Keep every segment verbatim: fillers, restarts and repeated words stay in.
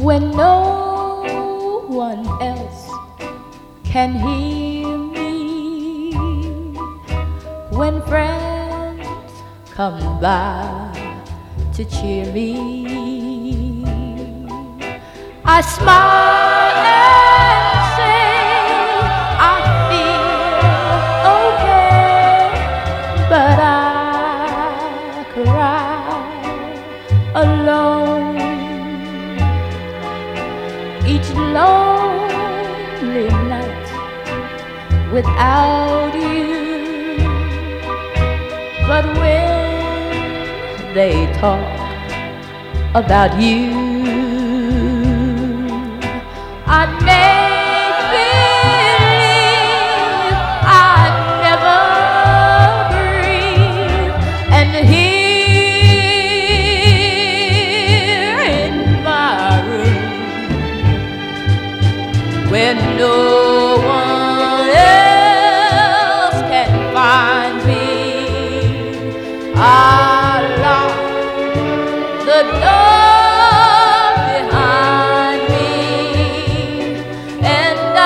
when no one else can hear me, when friends come by to cheer me, I smile and say I feel okay, but I cry alone. Each lonely night without you, but when they talk about you, I make believe I never breathe, and here in my room, where no one else can find me, I lock the door behind me, and I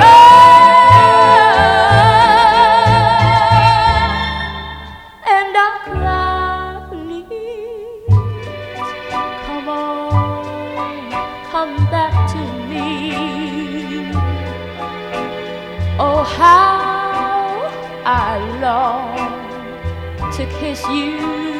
cry, and I cry, please, come on, come back to me. Oh, how I long to kiss you.